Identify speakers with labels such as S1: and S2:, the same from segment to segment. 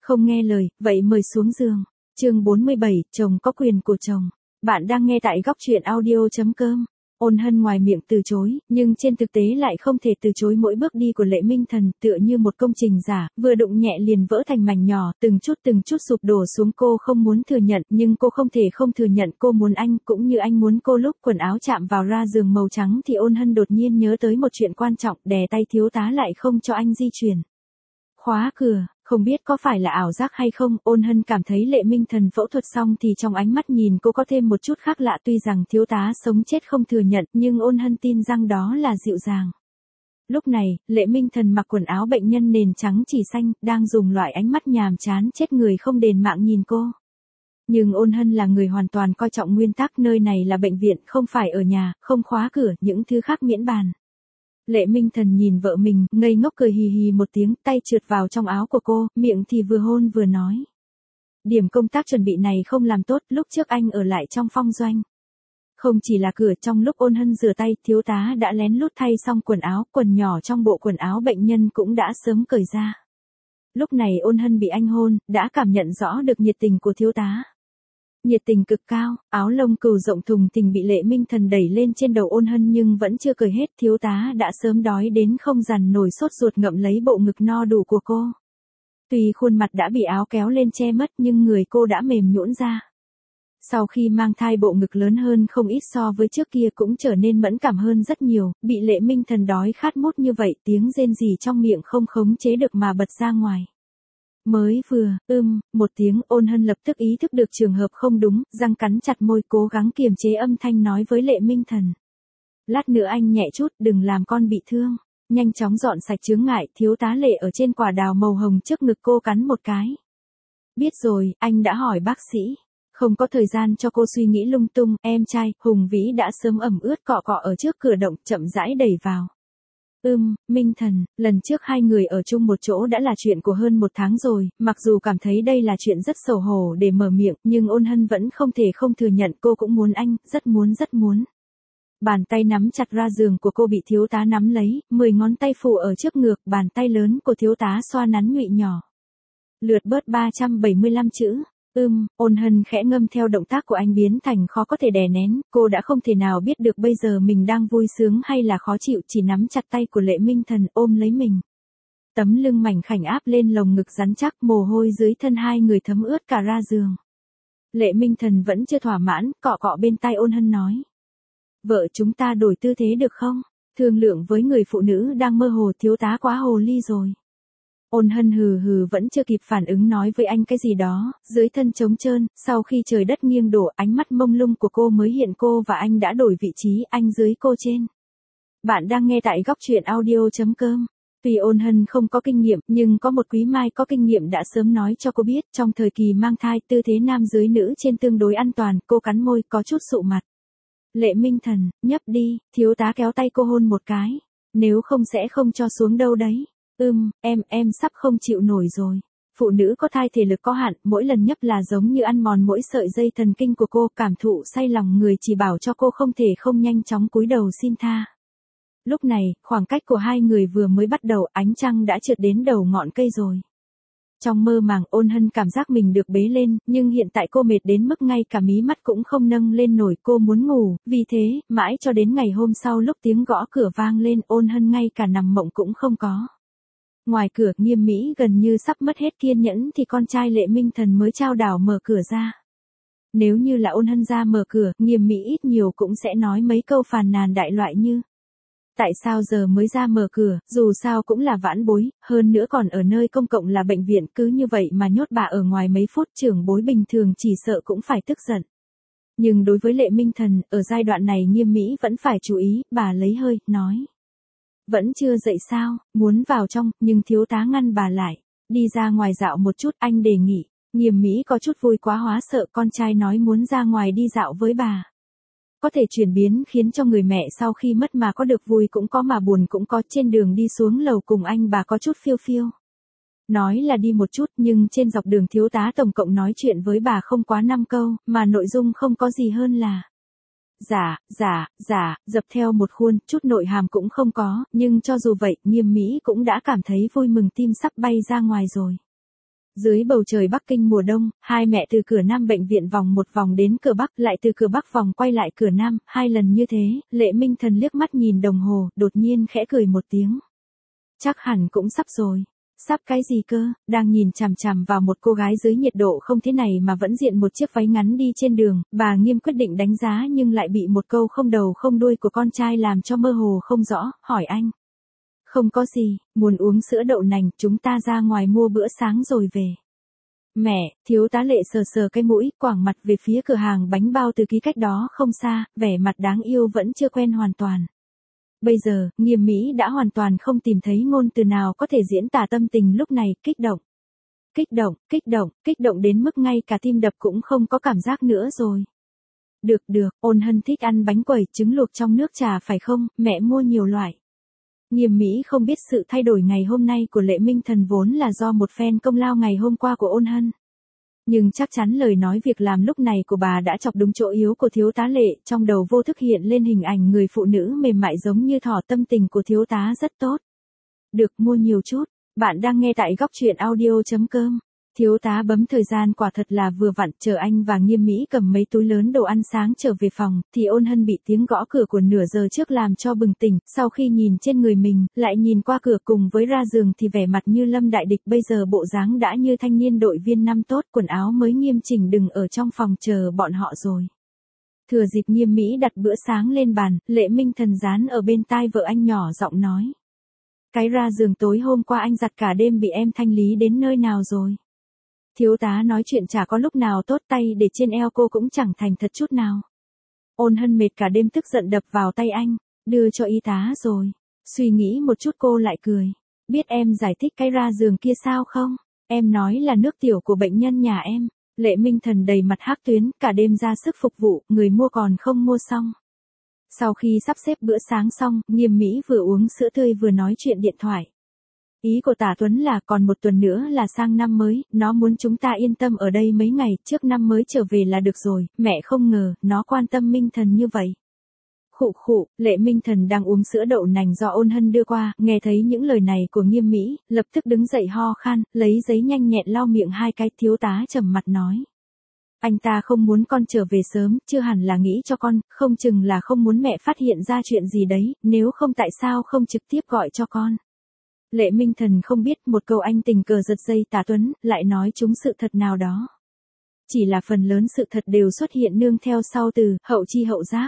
S1: Không nghe lời, vậy mời xuống giường. Chương 47, chồng có quyền của chồng. Bạn đang nghe tại góc truyện audio.com. Ôn Hân ngoài miệng từ chối, nhưng trên thực tế lại không thể từ chối mỗi bước đi của Lệ Minh Thần, tựa như một công trình giả, vừa đụng nhẹ liền vỡ thành mảnh nhỏ, từng chút sụp đổ xuống. Cô không muốn thừa nhận, nhưng cô không thể không thừa nhận cô muốn anh, cũng như anh muốn cô. Lúc quần áo chạm vào ra giường màu trắng thì Ôn Hân đột nhiên nhớ tới một chuyện quan trọng, đè tay thiếu tá lại không cho anh di chuyển. Khóa cửa. Không biết có phải là ảo giác hay không, Ôn Hân cảm thấy Lệ Minh Thần phẫu thuật xong thì trong ánh mắt nhìn cô có thêm một chút khác lạ, tuy rằng thiếu tá sống chết không thừa nhận, nhưng Ôn Hân tin rằng đó là dịu dàng. Lúc này, Lệ Minh Thần mặc quần áo bệnh nhân nền trắng chỉ xanh, đang dùng loại ánh mắt nhàm chán chết người không đền mạng nhìn cô. Nhưng Ôn Hân là người hoàn toàn coi trọng nguyên tắc, nơi này là bệnh viện, không phải ở nhà, không khóa cửa, những thứ khác miễn bàn. Lệ Minh Thần nhìn vợ mình, ngây ngốc cười hì hì một tiếng, tay trượt vào trong áo của cô, miệng thì vừa hôn vừa nói. Điểm công tác chuẩn bị này không làm tốt, lúc trước anh ở lại trong phong doanh. Không chỉ là cửa, trong lúc Ôn Hân rửa tay, thiếu tá đã lén lút thay xong quần áo, quần nhỏ trong bộ quần áo bệnh nhân cũng đã sớm cởi ra. Lúc này Ôn Hân bị anh hôn, đã cảm nhận rõ được nhiệt tình của thiếu tá. Nhiệt tình cực cao, áo lông cừu rộng thùng thình bị Lệ Minh Thần đẩy lên trên đầu Ôn Hân nhưng vẫn chưa cởi hết, thiếu tá đã sớm đói đến không dằn nổi, sốt ruột ngậm lấy bộ ngực no đủ của cô. Tuy khuôn mặt đã bị áo kéo lên che mất nhưng người cô đã mềm nhũn ra. Sau khi mang thai bộ ngực lớn hơn không ít so với trước kia, cũng trở nên mẫn cảm hơn rất nhiều, bị Lệ Minh Thần đói khát mút như vậy, tiếng rên rỉ trong miệng không khống chế được mà bật ra ngoài. Mới vừa, một tiếng, Ôn Hân lập tức ý thức được trường hợp không đúng, răng cắn chặt môi cố gắng kiềm chế âm thanh nói với Lệ Minh Thần. Lát nữa anh nhẹ chút, đừng làm con bị thương. Nhanh chóng dọn sạch chướng ngại, thiếu tá Lệ ở trên quả đào màu hồng trước ngực cô cắn một cái. Biết rồi, anh đã hỏi bác sĩ. Không có thời gian cho cô suy nghĩ lung tung, em trai, Hùng Vĩ đã sớm ẩm ướt cọ cọ ở trước cửa động, chậm rãi đẩy vào. Minh Thần, lần trước hai người ở chung một chỗ đã là chuyện của hơn 1 tháng rồi, mặc dù cảm thấy đây là chuyện rất xấu hổ để mở miệng, nhưng Ôn Hân vẫn không thể không thừa nhận cô cũng muốn anh, rất muốn. Bàn tay nắm chặt ra giường của cô bị thiếu tá nắm lấy, 10 ngón tay phủ ở trước ngực, bàn tay lớn của thiếu tá xoa nắn nhụy nhỏ. Lượt bớt 375 chữ. Ôn Hân khẽ ngâm theo động tác của anh biến thành khó có thể đè nén, cô đã không thể nào biết được bây giờ mình đang vui sướng hay là khó chịu, chỉ nắm chặt tay của Lệ Minh Thần ôm lấy mình. Tấm lưng mảnh khảnh áp lên lồng ngực rắn chắc, mồ hôi dưới thân hai người thấm ướt cả ra giường. Lệ Minh Thần vẫn chưa thỏa mãn, cọ cọ bên tai Ôn Hân nói. Vợ chúng ta đổi tư thế được không? Thương lượng với người phụ nữ đang mơ hồ, thiếu tá quá hồ ly rồi. Ôn Hân hừ vẫn chưa kịp phản ứng nói với anh cái gì đó, dưới thân trống trơn, sau khi trời đất nghiêng đổ, ánh mắt mông lung của cô mới hiện cô và anh đã đổi vị trí, anh dưới cô trên. Bạn đang nghe tại góc truyện audio.com. Tuy Ôn Hân không có kinh nghiệm, nhưng có một quý mai có kinh nghiệm đã sớm nói cho cô biết, trong thời kỳ mang thai, tư thế nam dưới nữ trên tương đối an toàn, cô cắn môi, có chút sụ mặt. Lệ Minh Thần, nhấp đi, thiếu tá kéo tay cô hôn một cái. Nếu không sẽ không cho xuống đâu đấy. Em sắp không chịu nổi rồi. Phụ nữ có thai thể lực có hạn, mỗi lần nhấp là giống như ăn mòn mỗi sợi dây thần kinh của cô, cảm thụ say lòng người chỉ bảo cho cô không thể không nhanh chóng cúi đầu xin tha. Lúc này, khoảng cách của hai người vừa mới bắt đầu, ánh trăng đã trượt đến đầu ngọn cây rồi. Trong mơ màng, Ôn Hân cảm giác mình được bế lên, nhưng hiện tại cô mệt đến mức ngay cả mí mắt cũng không nâng lên nổi, cô muốn ngủ, vì thế, mãi cho đến ngày hôm sau lúc tiếng gõ cửa vang lên, Ôn Hân ngay cả nằm mộng cũng không có. Ngoài cửa, Nghiêm Mỹ gần như sắp mất hết kiên nhẫn thì con trai Lệ Minh Thần mới trao đảo mở cửa ra. Nếu như là Ôn Hân ra mở cửa, Nghiêm Mỹ ít nhiều cũng sẽ nói mấy câu phàn nàn đại loại như: tại sao giờ mới ra mở cửa, dù sao cũng là vãn bối, hơn nữa còn ở nơi công cộng là bệnh viện, cứ như vậy mà nhốt bà ở ngoài mấy phút, trưởng bối bình thường chỉ sợ cũng phải tức giận. Nhưng đối với Lệ Minh Thần, ở giai đoạn này Nghiêm Mỹ vẫn phải chú ý, bà lấy hơi, nói. Vẫn chưa dậy sao, muốn vào trong, nhưng thiếu tá ngăn bà lại. Đi ra ngoài dạo một chút, anh đề nghị. Nghiêm Mỹ có chút vui quá hóa sợ con trai nói muốn ra ngoài đi dạo với bà. Có thể chuyển biến khiến cho người mẹ sau khi mất mà có được vui cũng có mà buồn cũng có. Trên đường đi xuống lầu cùng anh bà có chút phiêu phiêu. Nói là đi một chút nhưng trên dọc đường thiếu tá tổng cộng nói chuyện với bà không quá 5 câu, mà nội dung không có gì hơn là dập theo một khuôn, chút nội hàm cũng không có, nhưng cho dù vậy, Nghiêm Mỹ cũng đã cảm thấy vui mừng, tim sắp bay ra ngoài rồi. Dưới bầu trời Bắc Kinh mùa đông, hai mẹ từ cửa Nam bệnh viện vòng một vòng đến cửa Bắc, lại từ cửa Bắc vòng quay lại cửa Nam, hai lần như thế, Lệ Minh Thần liếc mắt nhìn đồng hồ, đột nhiên khẽ cười một tiếng. Chắc hẳn cũng sắp rồi. Sắp cái gì cơ, đang nhìn chằm chằm vào một cô gái dưới nhiệt độ không thế này mà vẫn diện một chiếc váy ngắn đi trên đường, bà Nghiêm quyết định đánh giá nhưng lại bị một câu không đầu không đuôi của con trai làm cho mơ hồ không rõ, hỏi anh. Không có gì, muốn uống sữa đậu nành, chúng ta ra ngoài mua bữa sáng rồi về. Mẹ, thiếu tá Lệ sờ sờ cái mũi, quảng mặt về phía cửa hàng bánh bao từ ký cách đó không xa, vẻ mặt đáng yêu vẫn chưa quen hoàn toàn. Bây giờ, Nghiêm Mỹ đã hoàn toàn không tìm thấy ngôn từ nào có thể diễn tả tâm tình lúc này, kích động. Kích động đến mức ngay cả tim đập cũng không có cảm giác nữa rồi. Được, Ôn Hân thích ăn bánh quẩy, trứng luộc trong nước trà phải không, mẹ mua nhiều loại. Nghiêm Mỹ không biết sự thay đổi ngày hôm nay của Lệ Minh Thần vốn là do một phen công lao ngày hôm qua của Ôn Hân. Nhưng chắc chắn lời nói việc làm lúc này của bà đã chọc đúng chỗ yếu của thiếu tá Lệ, trong đầu vô thức hiện lên hình ảnh người phụ nữ mềm mại giống như thỏ, tâm tình của thiếu tá rất tốt. Được, mua nhiều chút, bạn đang nghe tại góc truyện audio.com. Thiếu tá bấm thời gian quả thật là vừa vặn, chờ anh và Nghiêm Mỹ cầm mấy túi lớn đồ ăn sáng trở về phòng, thì Ôn Hân bị tiếng gõ cửa của nửa giờ trước làm cho bừng tỉnh, sau khi nhìn trên người mình, lại nhìn qua cửa cùng với ra giường thì vẻ mặt như lâm đại địch, bây giờ bộ dáng đã như thanh niên đội viên năm tốt, quần áo mới nghiêm chỉnh đừng ở trong phòng chờ bọn họ rồi. Thừa dịp Nghiêm Mỹ đặt bữa sáng lên bàn, Lệ Minh Thần dán ở bên tai vợ anh nhỏ giọng nói. Cái ra giường tối hôm qua anh giặt cả đêm bị em thanh lý đến nơi nào rồi? Thiếu tá nói chuyện chả có lúc nào tốt, tay để trên eo cô cũng chẳng thành thật chút nào. Ôn Hân mệt cả đêm tức giận đập vào tay anh, đưa cho y tá rồi. Suy nghĩ một chút cô lại cười. Biết em giải thích cái ra giường kia sao không? Em nói là nước tiểu của bệnh nhân nhà em. Lệ Minh Thần đầy mặt hắc tuyến, cả đêm ra sức phục vụ, người mua còn không mua xong. Sau khi sắp xếp bữa sáng xong, Nghiêm Mỹ vừa uống sữa tươi vừa nói chuyện điện thoại. Ý của Tả Tuấn là còn một tuần nữa là sang năm mới, nó muốn chúng ta yên tâm ở đây mấy ngày, trước năm mới trở về là được rồi, mẹ không ngờ, nó quan tâm Minh Thần như vậy. Khụ, Lệ Minh Thần đang uống sữa đậu nành do Ôn Hân đưa qua, nghe thấy những lời này của Nghiêm Mỹ, lập tức đứng dậy ho khan, lấy giấy nhanh nhẹn lau miệng hai cái, thiếu tá trầm mặt nói. Anh ta không muốn con trở về sớm, chưa hẳn là nghĩ cho con, không chừng là không muốn mẹ phát hiện ra chuyện gì đấy, nếu không tại sao không trực tiếp gọi cho con. Lệ Minh Thần không biết một câu anh tình cờ giật dây Tả Tuấn, lại nói trúng sự thật nào đó. Chỉ là phần lớn sự thật đều xuất hiện nương theo sau từ hậu chi hậu giác.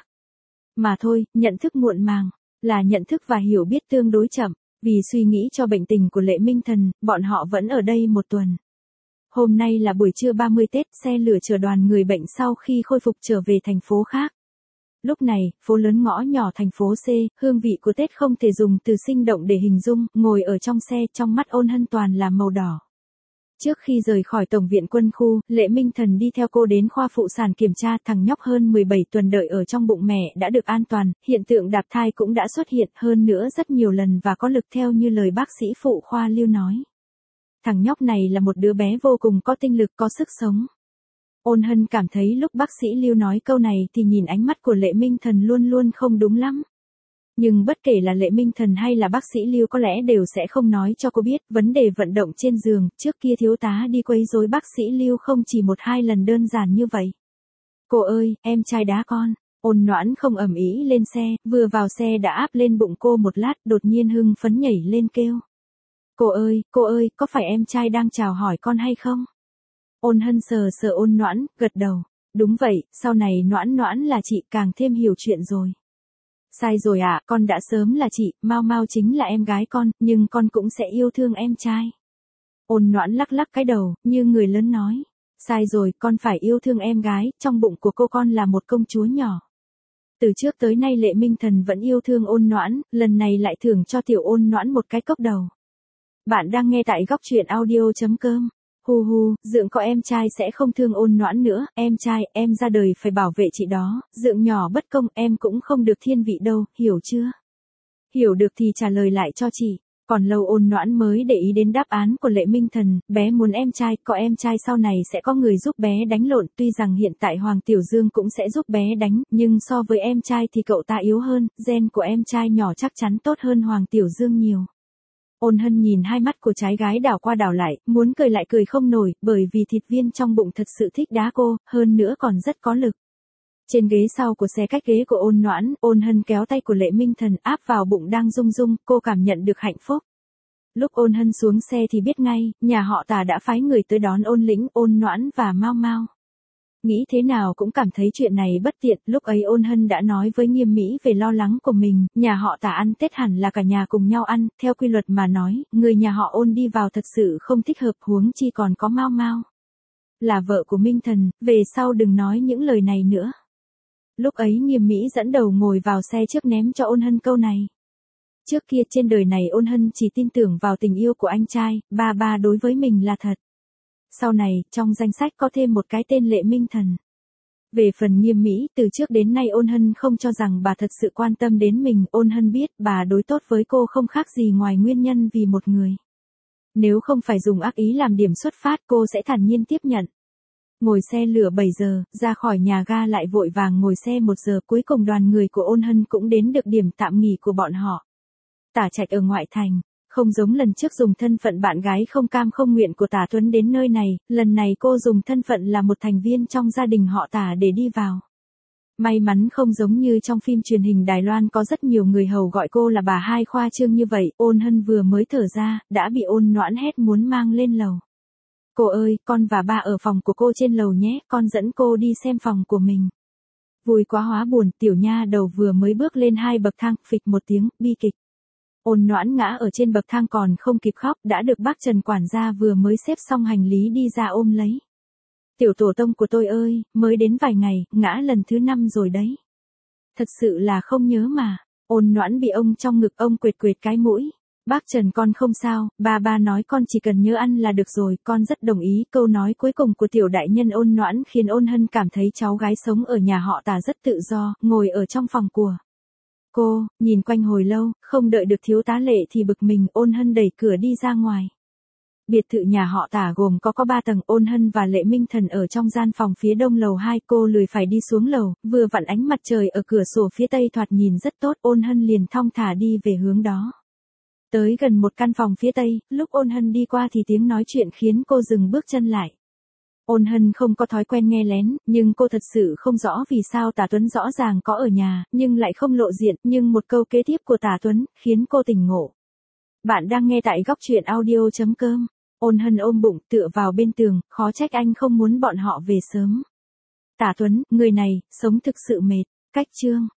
S1: Mà thôi, nhận thức muộn màng, là nhận thức và hiểu biết tương đối chậm, vì suy nghĩ cho bệnh tình của Lệ Minh Thần, bọn họ vẫn ở đây một tuần. Hôm nay là buổi trưa 30 Tết, xe lửa chở đoàn người bệnh sau khi khôi phục trở về thành phố khác. Lúc này, phố lớn ngõ nhỏ thành phố C, hương vị của Tết không thể dùng từ sinh động để hình dung, ngồi ở trong xe, trong mắt Ôn Hân toàn là màu đỏ. Trước khi rời khỏi Tổng viện Quân khu, Lệ Minh Thần đi theo cô đến khoa phụ sản kiểm tra, thằng nhóc hơn 17 tuần đợi ở trong bụng mẹ đã được an toàn, hiện tượng đạp thai cũng đã xuất hiện hơn nữa rất nhiều lần và có lực theo như lời bác sĩ phụ khoa Lưu nói. Thằng nhóc này là một đứa bé vô cùng có tinh lực, có sức sống. Ôn Hân cảm thấy lúc bác sĩ Lưu nói câu này thì nhìn ánh mắt của Lệ Minh Thần luôn luôn không đúng lắm. Nhưng bất kể là Lệ Minh Thần hay là bác sĩ Lưu có lẽ đều sẽ không nói cho cô biết vấn đề vận động trên giường, trước kia thiếu tá đi quấy rối bác sĩ Lưu không chỉ một hai lần đơn giản như vậy. Cô ơi, em trai đá con. Ôn Noãn không ầm ĩ lên xe, vừa vào xe đã áp lên bụng cô một lát, đột nhiên hưng phấn nhảy lên kêu. Cô ơi, có phải em trai đang chào hỏi con hay không? Ôn Hân sờ sờ Ôn Noãn, gật đầu. Đúng vậy, sau này Noãn là chị, càng thêm hiểu chuyện rồi. Sai rồi ạ, con đã sớm là chị, Mau chính là em gái con, nhưng con cũng sẽ yêu thương em trai. Ôn Noãn lắc lắc cái đầu, như người lớn nói. Sai rồi, con phải yêu thương em gái, trong bụng của cô con là một công chúa nhỏ. Từ trước tới nay Lệ Minh Thần vẫn yêu thương Ôn Noãn, lần này lại thưởng cho tiểu Ôn Noãn một cái cốc đầu. Bạn đang nghe tại góc truyện audio.com. Dượng có em trai sẽ không thương Ôn Noãn nữa, em trai, em ra đời phải bảo vệ chị đó, dượng nhỏ bất công, em cũng không được thiên vị đâu, hiểu chưa? Hiểu được thì trả lời lại cho chị. Còn lâu Ôn Noãn mới để ý đến đáp án của Lệ Minh Thần, bé muốn em trai, có em trai sau này sẽ có người giúp bé đánh lộn, tuy rằng hiện tại Hoàng Tiểu Dương cũng sẽ giúp bé đánh, nhưng so với em trai thì cậu ta yếu hơn, gen của em trai nhỏ chắc chắn tốt hơn Hoàng Tiểu Dương nhiều. Ôn Hân nhìn hai mắt của trái gái đảo qua đảo lại, muốn cười lại cười không nổi, bởi vì thịt viên trong bụng thật sự thích đá cô, hơn nữa còn rất có lực. Trên ghế sau của xe cách ghế của Ôn Noãn, Ôn Hân kéo tay của Lệ Minh Thần áp vào bụng đang rung rung, cô cảm nhận được hạnh phúc. Lúc Ôn Hân xuống xe thì biết ngay, nhà họ Tả đã phái người tới đón Ôn Lĩnh, Ôn Noãn và Mau Mau. Nghĩ thế nào cũng cảm thấy chuyện này bất tiện, lúc ấy Ôn Hân đã nói với Nghiêm Mỹ về lo lắng của mình, nhà họ Tả ăn Tết hẳn là cả nhà cùng nhau ăn, theo quy luật mà nói, người nhà họ Ôn đi vào thật sự không thích hợp, huống chi còn có Mau Mau. Là vợ của Minh Thần, về sau đừng nói những lời này nữa. Lúc ấy Nghiêm Mỹ dẫn đầu ngồi vào xe trước ném cho Ôn Hân câu này. Trước kia trên đời này Ôn Hân chỉ tin tưởng vào tình yêu của anh trai, ba đối với mình là thật. Sau này, trong danh sách có thêm một cái tên Lệ Minh Thần. Về phần Nghiêm Mỹ, từ trước đến nay Ôn Hân không cho rằng bà thật sự quan tâm đến mình, Ôn Hân biết bà đối tốt với cô không khác gì ngoài nguyên nhân vì một người. Nếu không phải dùng ác ý làm điểm xuất phát cô sẽ thản nhiên tiếp nhận. Ngồi xe lửa 7 giờ, ra khỏi nhà ga lại vội vàng ngồi xe 1 giờ, cuối cùng đoàn người của Ôn Hân cũng đến được điểm tạm nghỉ của bọn họ. Tả Trạch ở ngoại thành, không giống lần trước dùng thân phận bạn gái không cam không nguyện của Tả Tuấn đến nơi này, lần này cô dùng thân phận là một thành viên trong gia đình họ Tả để đi vào. May mắn không giống như trong phim truyền hình Đài Loan có rất nhiều người hầu gọi cô là bà hai khoa trương như vậy, Ôn Hân vừa mới thở ra, đã bị Ôn Noãn hét muốn mang lên lầu. Cô ơi, con và ba ở phòng của cô trên lầu nhé, con dẫn cô đi xem phòng của mình. Vui quá hóa buồn, tiểu nha đầu vừa mới bước lên 2 bậc thang, phịch một tiếng, bi kịch. Ôn Noãn ngã ở trên bậc thang còn không kịp khóc, đã được bác Trần quản gia vừa mới xếp xong hành lý đi ra ôm lấy. Tiểu tổ tông của tôi ơi, mới đến vài ngày, ngã lần thứ 5 rồi đấy. Thật sự là không nhớ mà. Ôn Noãn bị ông trong ngực ông quệt quệt cái mũi. Bác Trần con không sao, ba nói con chỉ cần nhớ ăn là được rồi, con rất đồng ý. Câu nói cuối cùng của tiểu đại nhân Ôn Noãn khiến Ôn Hân cảm thấy cháu gái sống ở nhà họ Tả rất tự do, ngồi ở trong phòng của cô, nhìn quanh hồi lâu, không đợi được thiếu tá Lệ thì bực mình, Ôn Hân đẩy cửa đi ra ngoài. Biệt thự nhà họ Tả gồm có 3 tầng, Ôn Hân và Lệ Minh Thần ở trong gian phòng phía đông lầu 2, cô lười phải đi xuống lầu, vừa vặn ánh mặt trời ở cửa sổ phía tây thoạt nhìn rất tốt, Ôn Hân liền thong thả đi về hướng đó. Tới gần một căn phòng phía tây, lúc Ôn Hân đi qua thì tiếng nói chuyện khiến cô dừng bước chân lại. Ôn Hân không có thói quen nghe lén, nhưng cô thật sự không rõ vì sao Tả Tuấn rõ ràng có ở nhà, nhưng lại không lộ diện, nhưng một câu kế tiếp của Tả Tuấn, khiến cô tỉnh ngộ. Bạn đang nghe tại góc truyện audio.com. Ôn Hân ôm bụng, tựa vào bên tường, khó trách anh không muốn bọn họ về sớm. Tả Tuấn, người này, sống thực sự mệt. Cách chương.